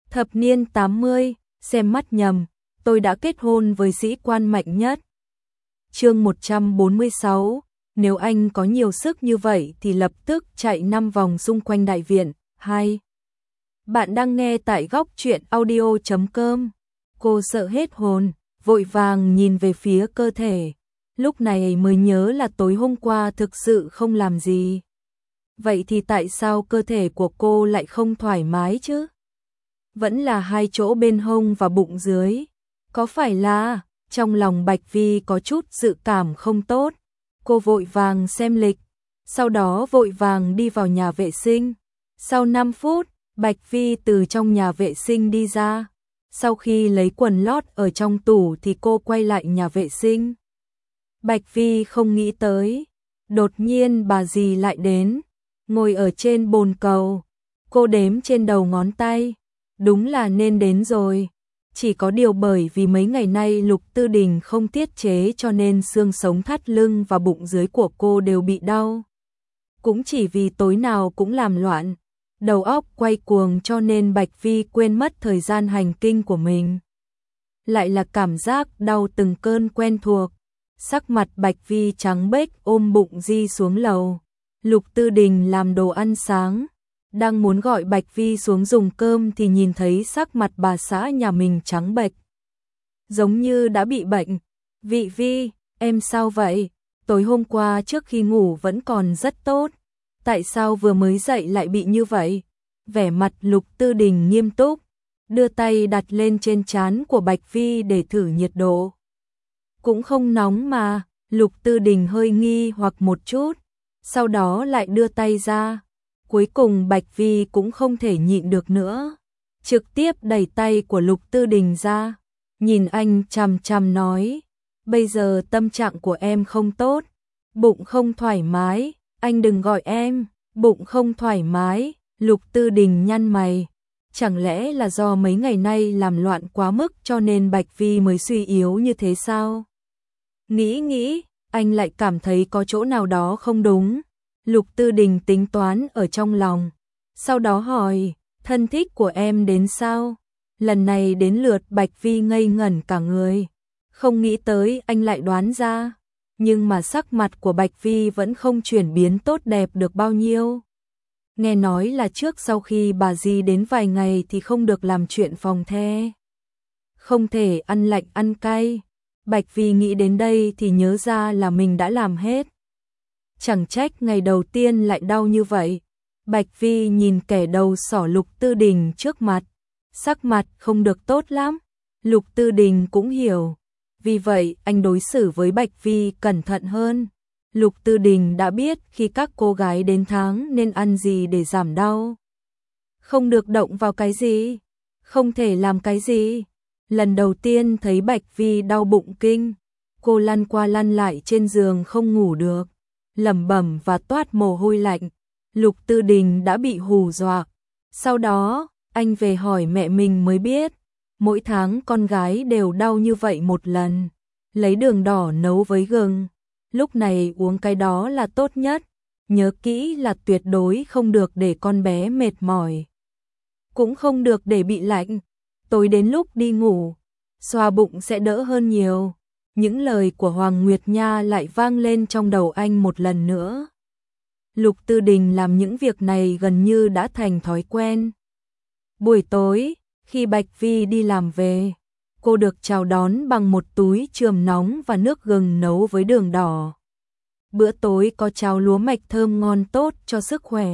Thập niên 80, xem mắt nhầm, tôi đã kết hôn với sĩ quan mạnh nhất. Chương 146, nếu anh có nhiều sức như vậy thì lập tức chạy 5 vòng xung quanh đại viện. 2. Bạn đang nghe tại góc truyện audio.com. Cô sợ hết hồn, vội vàng nhìn về phía cơ thể. Lúc này mới nhớ là tối hôm qua thực sự không làm gì. Vậy thì tại sao cơ thể của cô lại không thoải mái chứ? Vẫn là hai chỗ bên hông và bụng dưới. Có phải là, trong lòng Bạch Vi có chút dự cảm không tốt. Cô vội vàng xem lịch, sau đó vội vàng đi vào nhà vệ sinh. Sau 5 phút, Bạch Vi từ trong nhà vệ sinh đi ra. Sau khi lấy quần lót ở trong tủ thì cô quay lại nhà vệ sinh. Bạch Vi không nghĩ tới, đột nhiên bà dì lại đến, ngồi ở trên bồn cầu. Cô đếm trên đầu ngón tay, đúng là nên đến rồi. Chỉ có điều bởi vì mấy ngày nay Lục Tư Đình không tiết chế cho nên xương sống thắt lưng và bụng dưới của cô đều bị đau. Cũng chỉ vì tối nào cũng làm loạn, đầu óc quay cuồng cho nên Bạch Vi quên mất thời gian hành kinh của mình. Lại là cảm giác đau từng cơn quen thuộc. Sắc mặt Bạch Vi trắng bệch ôm bụng di xuống lầu. Lục Tư Đình làm đồ ăn sáng, đang muốn gọi Bạch Vi xuống dùng cơm thì nhìn thấy sắc mặt bà xã nhà mình trắng bệch, giống như đã bị bệnh. Vị Vi, em sao vậy? Tối hôm qua trước khi ngủ vẫn còn rất tốt, tại sao vừa mới dậy lại bị như vậy? Vẻ mặt Lục Tư Đình nghiêm túc, đưa tay đặt lên trên trán của Bạch Vi để thử nhiệt độ. Cũng không nóng mà. Lục Tư Đình hơi nghi hoặc một chút, sau đó lại đưa tay ra. Cuối cùng Bạch Vi cũng không thể nhịn được nữa, trực tiếp đẩy tay của Lục Tư Đình ra, nhìn anh chằm chằm nói, bây giờ tâm trạng của em không tốt, bụng không thoải mái, anh đừng gọi em, bụng không thoải mái. Lục Tư Đình nhăn mày, chẳng lẽ là do mấy ngày nay làm loạn quá mức cho nên Bạch Vi mới suy yếu như thế sao? Nghĩ, anh lại cảm thấy có chỗ nào đó không đúng. Lục Tư Đình tính toán ở trong lòng, sau đó hỏi, thân thích của em đến sao? Lần này đến lượt Bạch Vi ngây ngẩn cả người, không nghĩ tới anh lại đoán ra, nhưng mà sắc mặt của Bạch Vi vẫn không chuyển biến tốt đẹp được bao nhiêu. Nghe nói là trước sau khi bà dì đến vài ngày thì không được làm chuyện phòng the, không thể ăn lạnh ăn cay. Bạch Vi nghĩ đến đây thì nhớ ra là mình đã làm hết. Chẳng trách ngày đầu tiên lại đau như vậy. Bạch Vi nhìn kẻ đầu sỏ Lục Tư Đình trước mặt, sắc mặt không được tốt lắm. Lục Tư Đình cũng hiểu, vì vậy anh đối xử với Bạch Vi cẩn thận hơn. Lục Tư Đình đã biết khi các cô gái đến tháng nên ăn gì để giảm đau. Không được động vào cái gì, không thể làm cái gì. Lần đầu tiên thấy Bạch Vi đau bụng kinh, cô lăn qua lăn lại trên giường không ngủ được, lẩm bẩm và toát mồ hôi lạnh. Lục Tư Đình đã bị hù dọa. Sau đó, anh về hỏi mẹ mình mới biết, mỗi tháng con gái đều đau như vậy một lần. Lấy đường đỏ nấu với gừng, lúc này uống cái đó là tốt nhất. Nhớ kỹ là tuyệt đối không được để con bé mệt mỏi, cũng không được để bị lạnh. Tối đến lúc đi ngủ, xoa bụng sẽ đỡ hơn nhiều. Những lời của Hoàng Nguyệt Nha lại vang lên trong đầu anh một lần nữa. Lục Tư Đình làm những việc này gần như đã thành thói quen. Buổi tối, khi Bạch Vi đi làm về, cô được chào đón bằng một túi chườm nóng và nước gừng nấu với đường đỏ. Bữa tối có cháo lúa mạch thơm ngon tốt cho sức khỏe,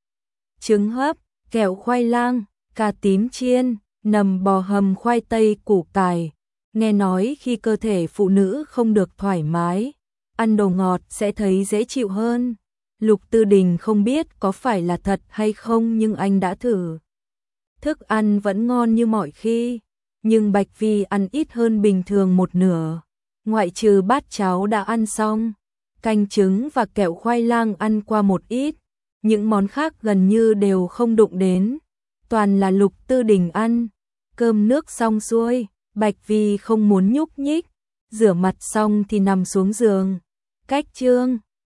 trứng hấp, kẹo khoai lang, cà tím chiên, nầm bò hầm khoai tây củ cải. Nghe nói khi cơ thể phụ nữ không được thoải mái, ăn đồ ngọt sẽ thấy dễ chịu hơn. Lục Tư Đình không biết có phải là thật hay không nhưng anh đã thử. Thức ăn vẫn ngon như mọi khi, nhưng Bạch Vi ăn ít hơn bình thường một nửa. Ngoại trừ bát cháo đã ăn xong, canh trứng và kẹo khoai lang ăn qua một ít, những món khác gần như đều không đụng đến. Toàn là Lục Tư Đình ăn. Cơm nước xong xuôi, Bạch Vi không muốn nhúc nhích, rửa mặt xong thì nằm xuống giường. Cách chương